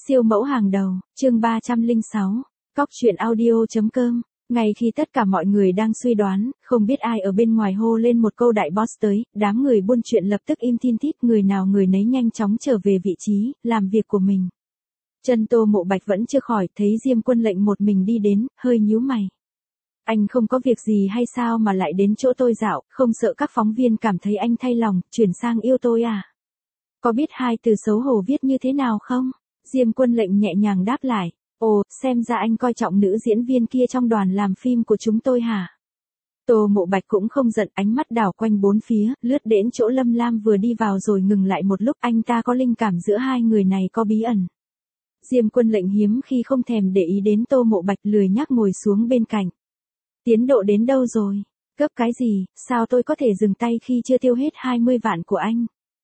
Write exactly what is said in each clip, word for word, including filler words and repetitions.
Siêu mẫu hàng đầu, chương ba trăm lẻ sáu, cóc truyện audio.com. Ngay khi tất cả mọi người đang suy đoán, không biết ai ở bên ngoài hô lên một câu đại boss tới, đám người buôn chuyện lập tức im thin thít, người nào người nấy nhanh chóng trở về vị trí, làm việc của mình. Chân Tô Mộ Bạch vẫn chưa khỏi, thấy Diêm Quân Lệnh một mình đi đến, hơi nhíu mày. Anh không có việc gì hay sao mà lại đến chỗ tôi dạo, không sợ các phóng viên cảm thấy anh thay lòng, chuyển sang yêu tôi à? Có biết hai từ xấu hổ viết như thế nào không? Diêm Quân Lệnh nhẹ nhàng đáp lại, ồ, xem ra anh coi trọng nữ diễn viên kia trong đoàn làm phim của chúng tôi hả? Tô Mộ Bạch cũng không giận, ánh mắt đảo quanh bốn phía, lướt đến chỗ Lâm Lam vừa đi vào rồi ngừng lại một lúc, anh ta có linh cảm giữa hai người này có bí ẩn. Diêm Quân Lệnh hiếm khi không thèm để ý đến Tô Mộ Bạch, lười nhác ngồi xuống bên cạnh. Tiến độ đến đâu rồi? Gấp cái gì, sao tôi có thể dừng tay khi chưa tiêu hết hai mươi vạn của anh?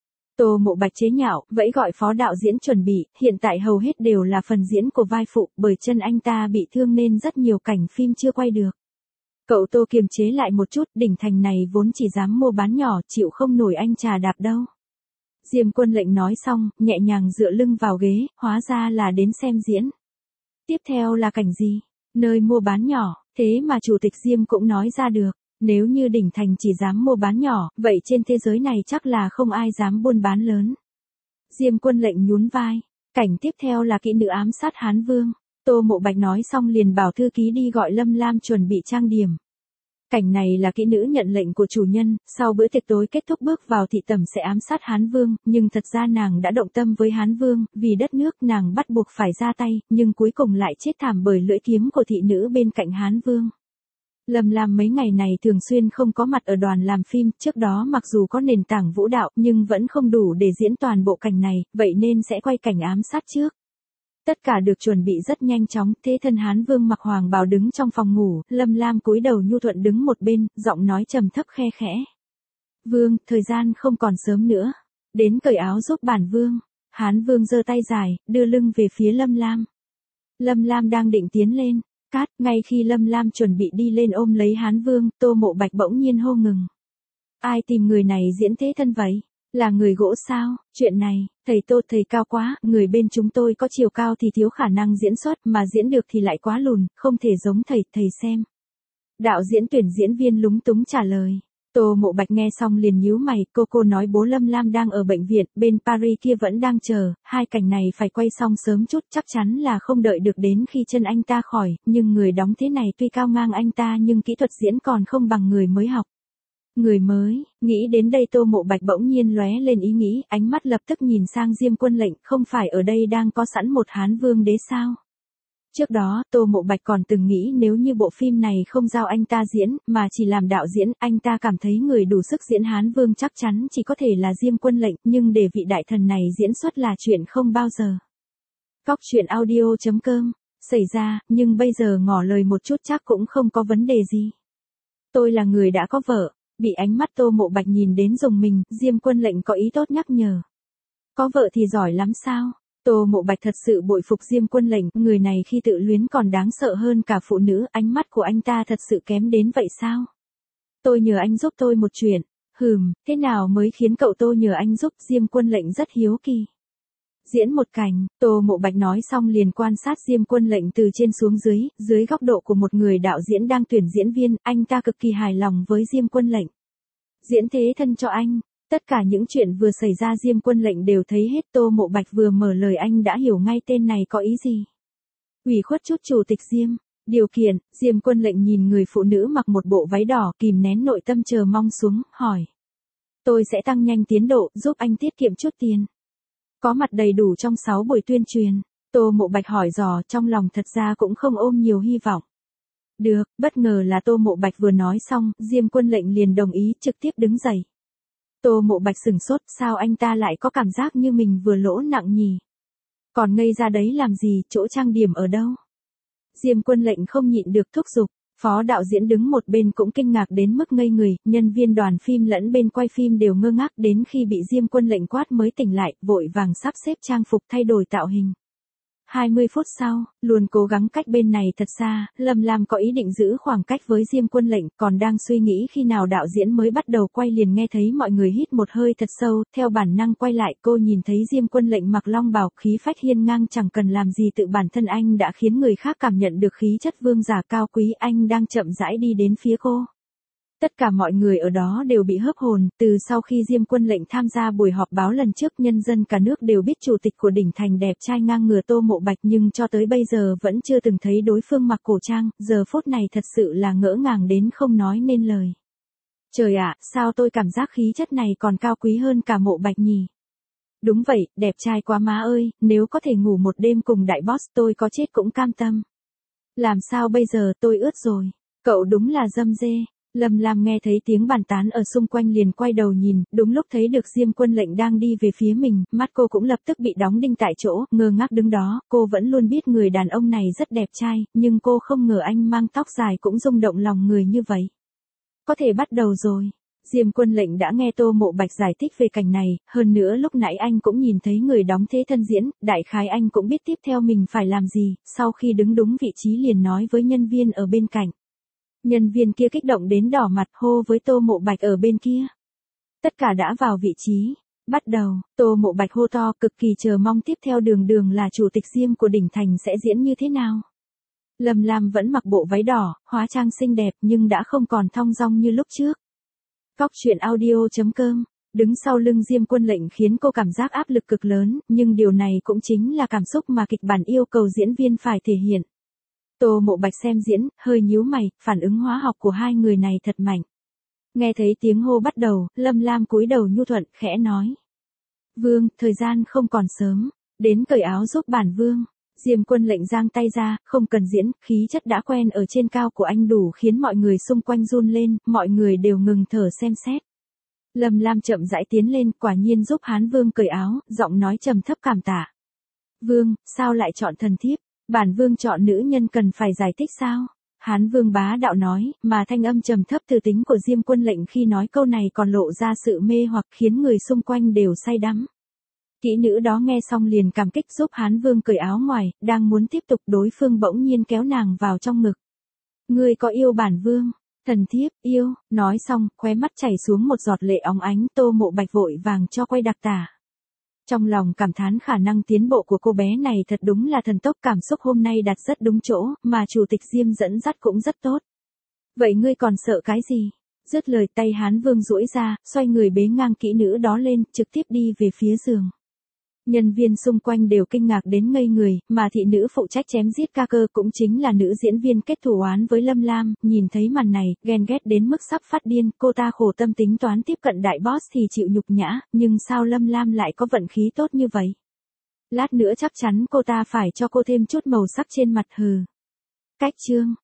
Tô Mộ Bạch chế nhạo, vẫy gọi phó đạo diễn chuẩn bị, hiện tại hầu hết đều là phần diễn của vai phụ, bởi chân anh ta bị thương nên rất nhiều cảnh phim chưa quay được. Cậu Tô kiềm chế lại một chút, đỉnh thành này vốn chỉ dám mua bán nhỏ, chịu không nổi anh trà đạp đâu. Diêm Quân Lệnh nói xong, nhẹ nhàng dựa lưng vào ghế, hóa ra là đến xem diễn. Tiếp theo là cảnh gì? Nơi mua bán nhỏ, thế mà chủ tịch Diêm cũng nói ra được. Nếu như đỉnh thành chỉ dám mua bán nhỏ, vậy trên thế giới này chắc là không ai dám buôn bán lớn. Diêm Quân Lệnh nhún vai. Cảnh tiếp theo là kỹ nữ ám sát Hán Vương. Tô Mộ Bạch nói xong liền bảo thư ký đi gọi Lâm Lam chuẩn bị trang điểm. Cảnh này là kỹ nữ nhận lệnh của chủ nhân, sau bữa tiệc tối kết thúc bước vào thị tẩm sẽ ám sát Hán Vương, nhưng thật ra nàng đã động tâm với Hán Vương, vì đất nước nàng bắt buộc phải ra tay, nhưng cuối cùng lại chết thảm bởi lưỡi kiếm của thị nữ bên cạnh Hán Vương. Lâm Lam mấy ngày này thường xuyên không có mặt ở đoàn làm phim, trước đó mặc dù có nền tảng vũ đạo nhưng vẫn không đủ để diễn toàn bộ cảnh này, vậy nên sẽ quay cảnh ám sát trước. Tất cả được chuẩn bị rất nhanh chóng, thế thân Hán Vương mặc hoàng bào đứng trong phòng ngủ, Lâm Lam cúi đầu nhu thuận đứng một bên, giọng nói trầm thấp khe khẽ. Vương, thời gian không còn sớm nữa. Đến cởi áo giúp bản Vương. Hán Vương giơ tay dài, đưa lưng về phía Lâm Lam. Lâm Lam đang định tiến lên. Cát, ngay khi Lâm Lam chuẩn bị đi lên ôm lấy Hán Vương, Tô Mộ Bạch bỗng nhiên hô ngừng. Ai tìm người này diễn thế thân vậy? Là người gỗ sao? Chuyện này, thầy Tô thầy cao quá, người bên chúng tôi có chiều cao thì thiếu khả năng diễn xuất, mà diễn được thì lại quá lùn, không thể giống thầy, thầy xem. Đạo diễn tuyển diễn viên lúng túng trả lời. Tô Mộ Bạch nghe xong liền nhíu mày, cô cô nói bố Lâm Lam đang ở bệnh viện, bên Paris kia vẫn đang chờ, hai cảnh này phải quay xong sớm chút, chắc chắn là không đợi được đến khi chân anh ta khỏi, nhưng người đóng thế này tuy cao ngang anh ta nhưng kỹ thuật diễn còn không bằng người mới học. Người mới, nghĩ đến đây Tô Mộ Bạch bỗng nhiên lóe lên ý nghĩ, ánh mắt lập tức nhìn sang Diêm Quân Lệnh, không phải ở đây đang có sẵn một Hán Vương đế sao? Trước đó, Tô Mộ Bạch còn từng nghĩ nếu như bộ phim này không giao anh ta diễn, mà chỉ làm đạo diễn, anh ta cảm thấy người đủ sức diễn Hán Vương chắc chắn chỉ có thể là Diêm Quân Lệnh, nhưng để vị đại thần này diễn xuất là chuyện không bao giờ. Cóc truyện audio.com, xảy ra, nhưng bây giờ ngỏ lời một chút chắc cũng không có vấn đề gì. Tôi là người đã có vợ, bị ánh mắt Tô Mộ Bạch nhìn đến rùng mình, Diêm Quân Lệnh có ý tốt nhắc nhở. Có vợ thì giỏi lắm sao? Tô Mộ Bạch thật sự bội phục Diêm Quân Lệnh, người này khi tự luyến còn đáng sợ hơn cả phụ nữ, ánh mắt của anh ta thật sự kém đến vậy sao? Tôi nhờ anh giúp tôi một chuyện. Hừm, thế nào mới khiến cậu Tô nhờ anh giúp? Diêm Quân Lệnh rất hiếu kỳ. Diễn một cảnh, Tô Mộ Bạch nói xong liền quan sát Diêm Quân Lệnh từ trên xuống dưới, dưới góc độ của một người đạo diễn đang tuyển diễn viên, anh ta cực kỳ hài lòng với Diêm Quân Lệnh. Diễn thế thân cho anh. Tất cả những chuyện vừa xảy ra Diêm Quân Lệnh đều thấy hết. Tô Mộ Bạch vừa mở lời anh đã hiểu ngay tên này có ý gì. Ủy khuất chút chủ tịch Diêm. Điều kiện, Diêm Quân Lệnh nhìn người phụ nữ mặc một bộ váy đỏ, kìm nén nội tâm chờ mong xuống, hỏi. Tôi sẽ tăng nhanh tiến độ, giúp anh tiết kiệm chút tiền. Có mặt đầy đủ trong sáu buổi tuyên truyền. Tô Mộ Bạch hỏi dò, trong lòng thật ra cũng không ôm nhiều hy vọng. Được, bất ngờ là Tô Mộ Bạch vừa nói xong, Diêm Quân Lệnh liền đồng ý, trực tiếp đứng dậy. Tô Mộ Bạch sửng sốt, sao anh ta lại có cảm giác như mình vừa lỗ nặng nhỉ? Còn ngây ra đấy làm gì, chỗ trang điểm ở đâu? Diêm Quân Lệnh không nhịn được thúc giục, phó đạo diễn đứng một bên cũng kinh ngạc đến mức ngây người, nhân viên đoàn phim lẫn bên quay phim đều ngơ ngác, đến khi bị Diêm Quân Lệnh quát mới tỉnh lại, vội vàng sắp xếp trang phục thay đổi tạo hình. hai mươi phút sau, luôn cố gắng cách bên này thật xa, Lâm Lam có ý định giữ khoảng cách với Diêm Quân Lệnh, còn đang suy nghĩ khi nào đạo diễn mới bắt đầu quay liền nghe thấy mọi người hít một hơi thật sâu, theo bản năng quay lại cô nhìn thấy Diêm Quân Lệnh mặc long bào, khí phách hiên ngang, chẳng cần làm gì tự bản thân anh đã khiến người khác cảm nhận được khí chất vương giả cao quý. Anh đang chậm rãi đi đến phía cô. Tất cả mọi người ở đó đều bị hớp hồn, từ sau khi Diêm Quân Lệnh tham gia buổi họp báo lần trước, nhân dân cả nước đều biết chủ tịch của đỉnh thành đẹp trai ngang ngửa Tô Mộ Bạch, nhưng cho tới bây giờ vẫn chưa từng thấy đối phương mặc cổ trang, giờ phút này thật sự là ngỡ ngàng đến không nói nên lời. Trời ạ, sao tôi cảm giác khí chất này còn cao quý hơn cả Mộ Bạch nhỉ? Đúng vậy, đẹp trai quá má ơi, nếu có thể ngủ một đêm cùng đại boss tôi có chết cũng cam tâm. Làm sao bây giờ, tôi ướt rồi. Cậu đúng là dâm dê. Lâm Lam nghe thấy tiếng bàn tán ở xung quanh liền quay đầu nhìn, đúng lúc thấy được Diêm Quân Lệnh đang đi về phía mình, mắt cô cũng lập tức bị đóng đinh tại chỗ, ngơ ngác đứng đó. Cô vẫn luôn biết người đàn ông này rất đẹp trai, nhưng cô không ngờ anh mang tóc dài cũng rung động lòng người như vậy. Có thể bắt đầu rồi. Diêm Quân Lệnh đã nghe Tô Mộ Bạch giải thích về cảnh này, hơn nữa lúc nãy anh cũng nhìn thấy người đóng thế thân diễn, đại khái anh cũng biết tiếp theo mình phải làm gì, sau khi đứng đúng vị trí liền nói với nhân viên ở bên cạnh. Nhân viên kia kích động đến đỏ mặt, hô với Tô Mộ Bạch ở bên kia. Tất cả đã vào vị trí. Bắt đầu, Tô Mộ Bạch hô to, cực kỳ chờ mong tiếp theo đường đường là chủ tịch Diêm của đỉnh thành sẽ diễn như thế nào. Lâm Lam vẫn mặc bộ váy đỏ, hóa trang xinh đẹp nhưng đã không còn thong dong như lúc trước. Cóc truyện audio chấm com. Đứng sau lưng Diêm Quân Lệnh khiến cô cảm giác áp lực cực lớn, nhưng điều này cũng chính là cảm xúc mà kịch bản yêu cầu diễn viên phải thể hiện. Tô Mộ Bạch xem diễn, hơi nhíu mày, phản ứng hóa học của hai người này thật mạnh. Nghe thấy tiếng hô bắt đầu, Lâm Lam cúi đầu nhu thuận, khẽ nói. Vương, thời gian không còn sớm, đến cởi áo giúp bản vương. Diêm Quân Lệnh giang tay ra, không cần diễn, khí chất đã quen ở trên cao của anh đủ khiến mọi người xung quanh run lên, mọi người đều ngừng thở xem xét. Lâm Lam chậm rãi tiến lên, quả nhiên giúp Hán Vương cởi áo, giọng nói trầm thấp cảm tạ. Vương, sao lại chọn thần thiếp? Bản vương chọn nữ nhân cần phải giải thích sao? Hán Vương bá đạo nói, mà thanh âm trầm thấp từ tính của Diêm Quân Lệnh khi nói câu này còn lộ ra sự mê hoặc khiến người xung quanh đều say đắm. Kỹ nữ đó nghe xong liền cảm kích giúp Hán Vương cởi áo ngoài, đang muốn tiếp tục đối phương bỗng nhiên kéo nàng vào trong ngực. Ngươi có yêu bản vương? Thần thiếp, yêu, nói xong, khóe mắt chảy xuống một giọt lệ óng ánh. Tô Mộ Bạch vội vàng cho quay đặc tả. Trong lòng cảm thán khả năng tiến bộ của cô bé này thật đúng là thần tốc, cảm xúc hôm nay đặt rất đúng chỗ, mà chủ tịch Diêm dẫn dắt cũng rất tốt. Vậy ngươi còn sợ cái gì? Dứt lời tay Hán Vương duỗi ra, xoay người bế ngang kỹ nữ đó lên, trực tiếp đi về phía giường. Nhân viên xung quanh đều kinh ngạc đến ngây người, mà thị nữ phụ trách chém giết ca cơ cũng chính là nữ diễn viên kết thù oán với Lâm Lam, nhìn thấy màn này, ghen ghét đến mức sắp phát điên, cô ta khổ tâm tính toán tiếp cận đại boss thì chịu nhục nhã, nhưng sao Lâm Lam lại có vận khí tốt như vậy? Lát nữa chắc chắn cô ta phải cho cô thêm chút màu sắc trên mặt hừ. Cách chương